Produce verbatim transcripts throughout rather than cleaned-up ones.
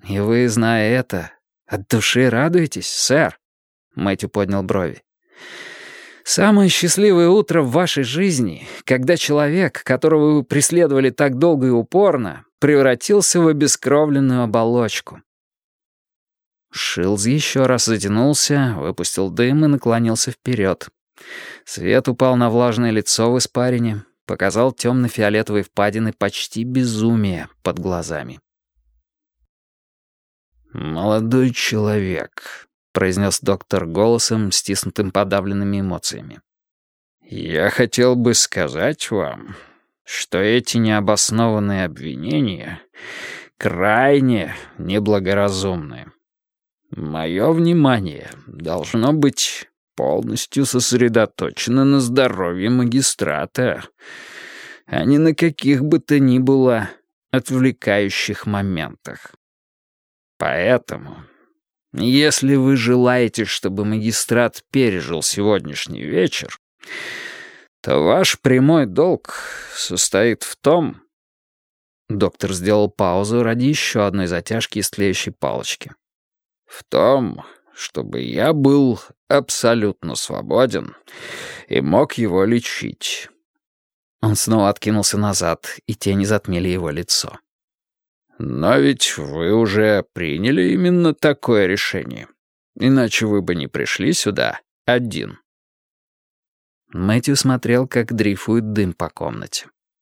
«И вы, зная это, от души радуетесь, сэр?» Мэтью поднял брови. «Самое счастливое утро в вашей жизни, когда человек, которого вы преследовали так долго и упорно, превратился в обескровленную оболочку». Шилдз еще раз затянулся, выпустил дым и наклонился вперед. Свет упал на влажное лицо в испарине, показал темно-фиолетовые впадины почти безумия под глазами. «Молодой человек», — произнес доктор голосом, стиснутым подавленными эмоциями. «Я хотел бы сказать вам, что эти необоснованные обвинения крайне неблагоразумны. Мое внимание должно быть полностью сосредоточено на здоровье магистрата, а не на каких бы то ни было отвлекающих моментах. Поэтому, если вы желаете, чтобы магистрат пережил сегодняшний вечер, то ваш прямой долг состоит в том...» Доктор сделал паузу ради еще одной затяжки из тлеющей палочки. «В том, чтобы я был абсолютно свободен и мог его лечить». Он снова откинулся назад, и тени затмили его лицо. «Но ведь вы уже приняли именно такое решение. Иначе вы бы не пришли сюда один». Мэтью смотрел, как дрейфует дым по комнате.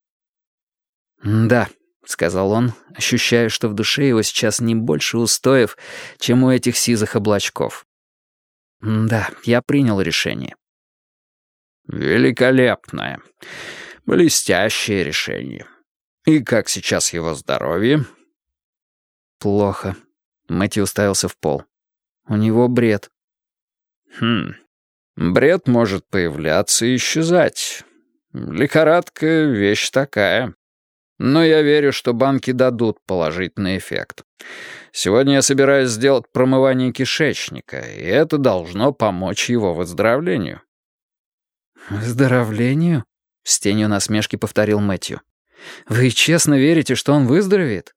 «Да», — сказал он, ощущая, что в душе его сейчас не больше устоев, чем у этих сизых облачков. «Да, я принял решение». «Великолепное, блестящее решение. И как сейчас его здоровье?» «Плохо». Мэтью уставился в пол. «У него бред». «Хм, бред может появляться и исчезать. Лихорадка — вещь такая. Но я верю, что банки дадут положительный эффект. Сегодня я собираюсь сделать промывание кишечника, и это должно помочь его выздоровлению». «Выздоровлению?» — с тенью насмешки повторил Мэтью. «Вы честно верите, что он выздоровеет?»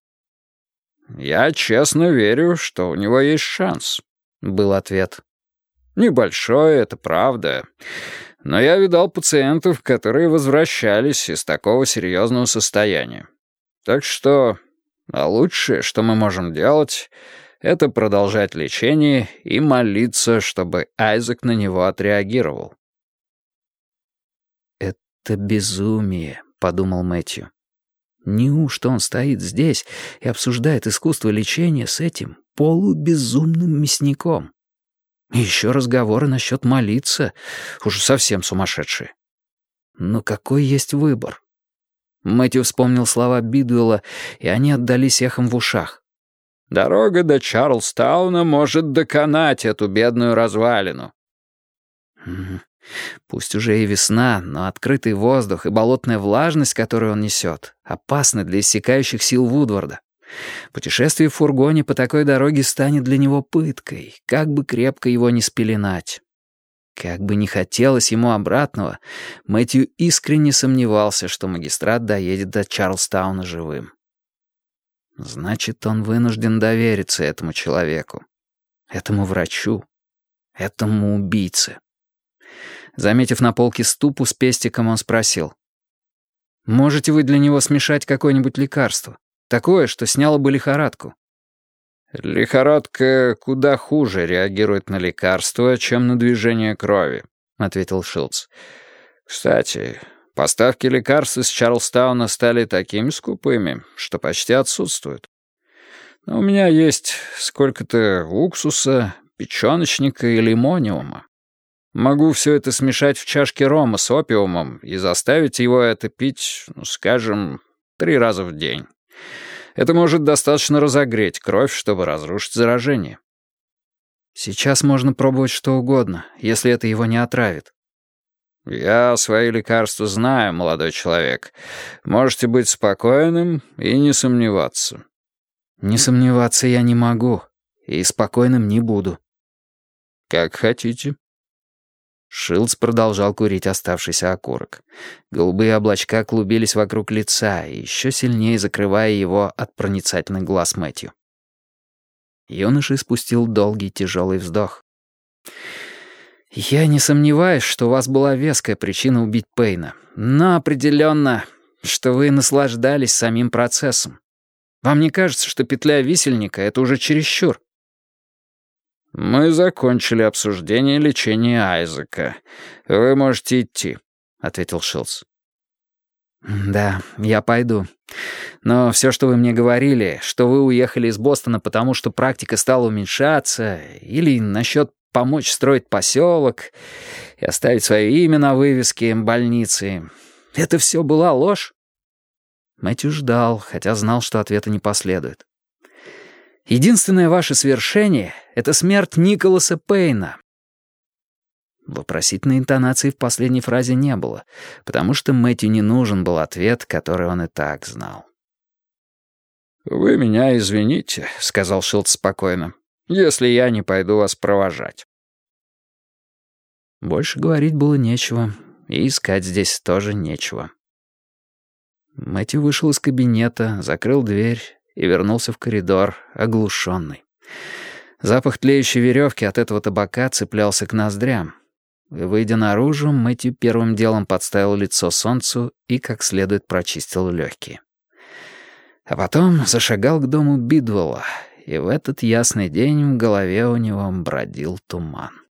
«Я честно верю, что у него есть шанс», — был ответ. «Небольшой, это правда. Но я видал пациентов, которые возвращались из такого серьезного состояния. Так что а лучшее, что мы можем делать, это продолжать лечение и молиться, чтобы Айзек на него отреагировал». «Это безумие», — подумал Мэтью. «Неужто он стоит здесь и обсуждает искусство лечения с этим полубезумным мясником? И еще разговоры насчет молиться, уже совсем сумасшедшие. Но какой есть выбор?» Мэтью вспомнил слова Бидуэлла, и они отдались эхом в ушах. «Дорога до Чарльстауна может доконать эту бедную развалину». Пусть уже и весна, но открытый воздух и болотная влажность, которую он несет, опасны для иссякающих сил Вудварда. Путешествие в фургоне по такой дороге станет для него пыткой, как бы крепко его не спеленать. Как бы не хотелось ему обратного, Мэтью искренне сомневался, что магистрат доедет до Чарльстауна живым. Значит, он вынужден довериться этому человеку, этому врачу, этому убийце. Заметив на полке ступу с пестиком, он спросил: «Можете вы для него смешать какое-нибудь лекарство? Такое, что сняло бы лихорадку?» «Лихорадка куда хуже реагирует на лекарства, чем на движение крови», — ответил Шилдз. «Кстати, поставки лекарств из Чарльстауна стали такими скупыми, что почти отсутствуют. Но у меня есть сколько-то уксуса, печёночника и лимониума. Могу все это смешать в чашке рома с опиумом и заставить его это пить, ну, скажем, три раза в день. Это может достаточно разогреть кровь, чтобы разрушить заражение». «Сейчас можно пробовать что угодно, если это его не отравит». «Я свои лекарства знаю, молодой человек. Можете быть спокойным и не сомневаться». «Не сомневаться я не могу, и спокойным не буду». «Как хотите». Шилдз продолжал курить оставшийся окурок. Голубые облачка клубились вокруг лица, еще сильнее закрывая его от проницательных глаз Мэтью. Юноша испустил долгий тяжелый вздох. «Я не сомневаюсь, что у вас была веская причина убить Пейна, но определенно, что вы наслаждались самим процессом. Вам не кажется, что петля висельника — это уже чересчур?» «Мы закончили обсуждение лечения Айзека. Вы можете идти», — ответил Шилдс. «Да, я пойду. Но все, что вы мне говорили, что вы уехали из Бостона потому, что практика стала уменьшаться, или насчет помочь строить поселок и оставить свое имя на вывеске больницы, это все была ложь?» Мэтью ждал, хотя знал, что ответа не последует. «Единственное ваше свершение — это смерть Николаса Пейна». Вопросительной интонации в последней фразе не было, потому что Мэтью не нужен был ответ, который он и так знал. «Вы меня извините», — сказал Шилдс спокойно, «если я не пойду вас провожать». Больше говорить было нечего, и искать здесь тоже нечего. Мэтью вышел из кабинета, закрыл дверь и вернулся в коридор, оглушенный. Запах тлеющей веревки от этого табака цеплялся к ноздрям. Выйдя наружу, Мэтью первым делом подставил лицо солнцу и как следует прочистил легкие. А потом зашагал к дому Бидвелла, и в этот ясный день в голове у него бродил туман.